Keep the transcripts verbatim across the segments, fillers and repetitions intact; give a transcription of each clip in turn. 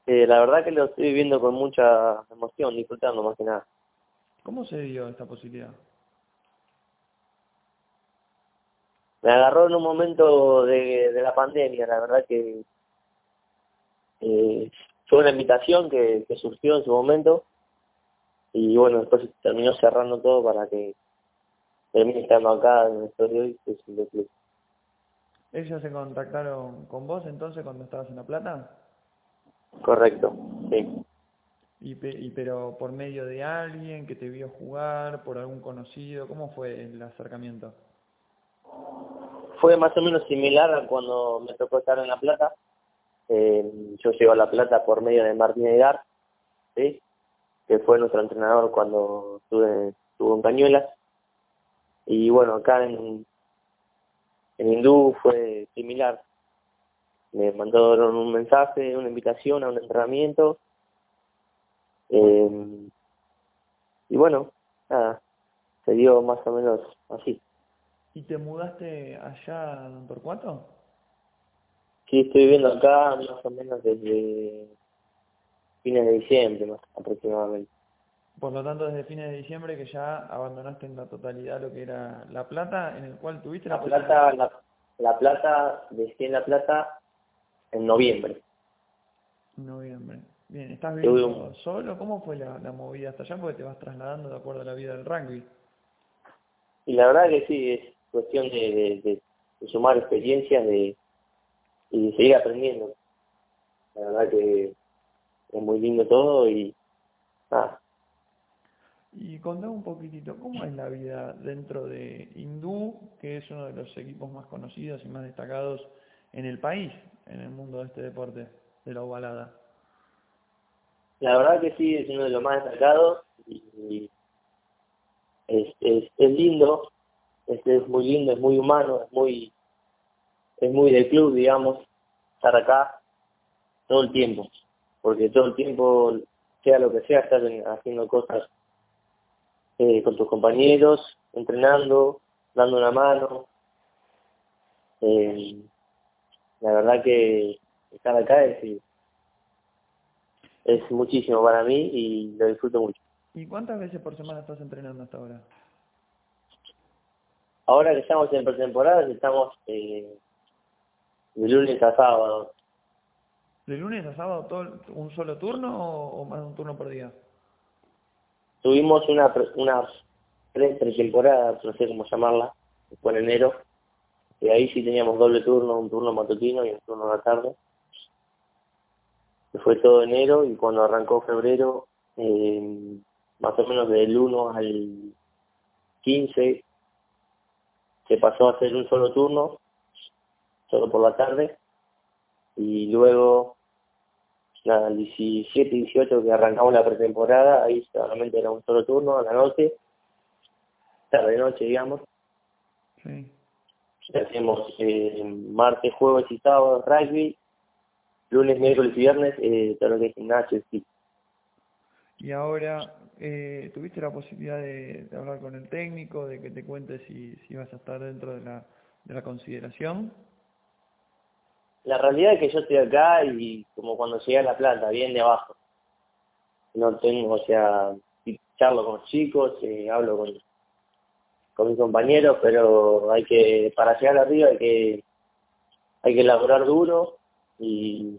Eh, la verdad que lo estoy viviendo con mucha emoción, disfrutando más que nada. ¿Cómo se dio esta posibilidad? Me agarró en un momento de, de la pandemia, la verdad que eh, fue una invitación que, que surgió en su momento y bueno, después se terminó cerrando todo para que termine estando acá en el estoy de hoy, que es el club. ¿Ellos se contactaron con vos entonces cuando estabas en La Plata? Correcto, sí. Y, pe- y pero por medio de alguien que te vio jugar, por algún conocido, ¿cómo fue el acercamiento? Fue más o menos similar a cuando me tocó estar en La Plata. Eh, yo llego a La Plata por medio de Martín Edgar, ¿sí? Que fue nuestro entrenador cuando estuve, estuvo en Cañuelas. Y bueno, acá en, en Hindú fue similar. Me mandaron un mensaje, una invitación a un entrenamiento. Eh, y bueno, nada, se dio más o menos así. ¿Y te mudaste allá a Don Torcuato? Sí, estoy viviendo acá más o menos desde fines de diciembre, más aproximadamente. Por lo tanto, desde fines de diciembre que ya abandonaste en la totalidad lo que era La Plata, en el cual tuviste la La posibilidad. Plata, la, la Plata, dejé en La Plata en noviembre. En noviembre. Bien, ¿estás Tuve un- viviendo solo? ¿Cómo fue la, la movida hasta allá? Porque te vas trasladando de acuerdo a la vida del rugby. y la verdad que sí, es cuestión de, de, de- de sumar experiencias de, y de seguir aprendiendo. La verdad que es muy lindo todo y nada. Y contame un poquitito, ¿cómo es la vida dentro de Hindú, que es uno de los equipos más conocidos y más destacados en el país, en el mundo de este deporte, de la ovalada? La verdad que sí, es uno de los más destacados y, y es, es, es lindo, es, es muy lindo, es muy humano, es muy, es muy del club, digamos, estar acá todo el tiempo, porque todo el tiempo, sea lo que sea, estás en- haciendo cosas eh, con tus compañeros, entrenando, dando una mano. Eh, la verdad que estar acá es, es muchísimo para mí y lo disfruto mucho. ¿Y cuántas veces por semana estás entrenando hasta ahora? Ahora que estamos en pretemporada, estamos eh, de lunes a sábado. ¿De lunes a sábado todo un solo turno o, o más de un turno por día? Tuvimos una pre- una pre- pretemporada, no sé cómo llamarla, que fue en enero, y ahí sí teníamos doble turno, un turno matutino y un turno a la tarde. Que fue todo enero y cuando arrancó febrero, eh, más o menos del uno al quince, se pasó a hacer un solo turno, solo por la tarde, y luego, nada, el diecisiete y dieciocho que arrancamos la pretemporada, ahí solamente era un solo turno a la noche, tarde-noche, digamos. Sí. Hacemos eh, martes, jueves y sábado rugby, lunes, miércoles y viernes eh, todo lo que es gimnasio, sí. Y ahora, eh, ¿tuviste la posibilidad de, de hablar con el técnico, de que te cuente si, si vas a estar dentro de la, de la consideración? La realidad es que yo estoy acá y como cuando llegué a la planta, bien de abajo. No tengo, o sea, sí charlo con los chicos, eh, hablo con, con mis compañeros, pero hay que, para llegar arriba hay que, hay que laburar duro y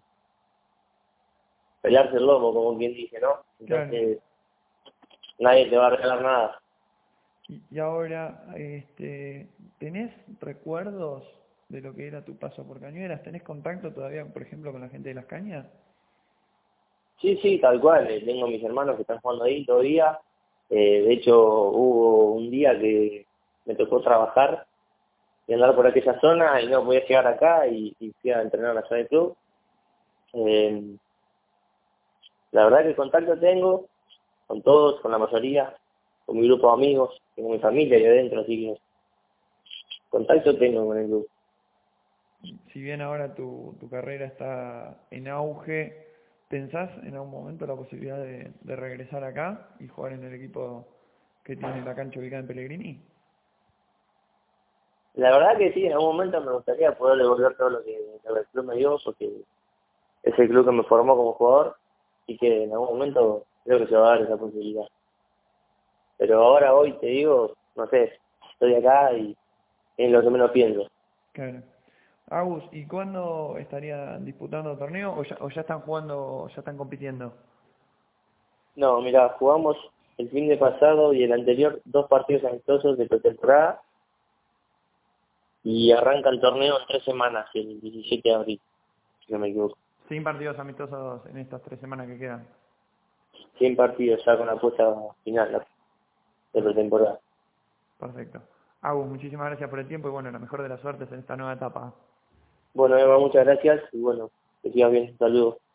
pelarse el lomo, como quien dice, ¿no? Claro. Entonces, nadie te va a regalar nada. Y, y ahora, este, ¿tenés recuerdos de lo que era tu paso por Cañuelas? ¿Tenés contacto todavía, por ejemplo, con la gente de Las Cañas? Sí, sí, tal cual, eh, tengo mis hermanos que están jugando ahí todavía. Eh, de hecho, hubo un día que me tocó trabajar y andar por aquella zona y no podía llegar acá y, y fui a entrenar a la zona del club. Eh, la verdad que contacto tengo con todos, con la mayoría, con mi grupo de amigos, tengo mi familia ahí adentro, así que contacto tengo con el club. Si bien ahora tu, tu carrera está en auge, ¿pensás en algún momento la posibilidad de, de regresar acá y jugar en el equipo que tiene la cancha ubicada en Pellegrini? La verdad que sí, en algún momento me gustaría poder devolver todo lo que lo que el club me dio, porque es el club que me formó como jugador y que en algún momento creo que se va a dar esa posibilidad. Pero ahora, hoy, te digo, no sé, estoy acá y es lo que menos pienso. Claro. Agus, ¿y cuándo estarían disputando torneo o ya, o ya están jugando, ya están compitiendo? No, mira, jugamos el fin de pasado y el anterior dos partidos amistosos de pretemporada y arranca el torneo en tres semanas, el diecisiete de abril, si no me equivoco. Sin partidos amistosos en estas tres semanas que quedan. cien partidos ya con la puesta final ¿no? de pretemporada. Perfecto. Agus, muchísimas gracias por el tiempo y bueno, la mejor de las suertes en esta nueva etapa. Bueno, Eva, muchas gracias y bueno, que sigas bien. Saludos.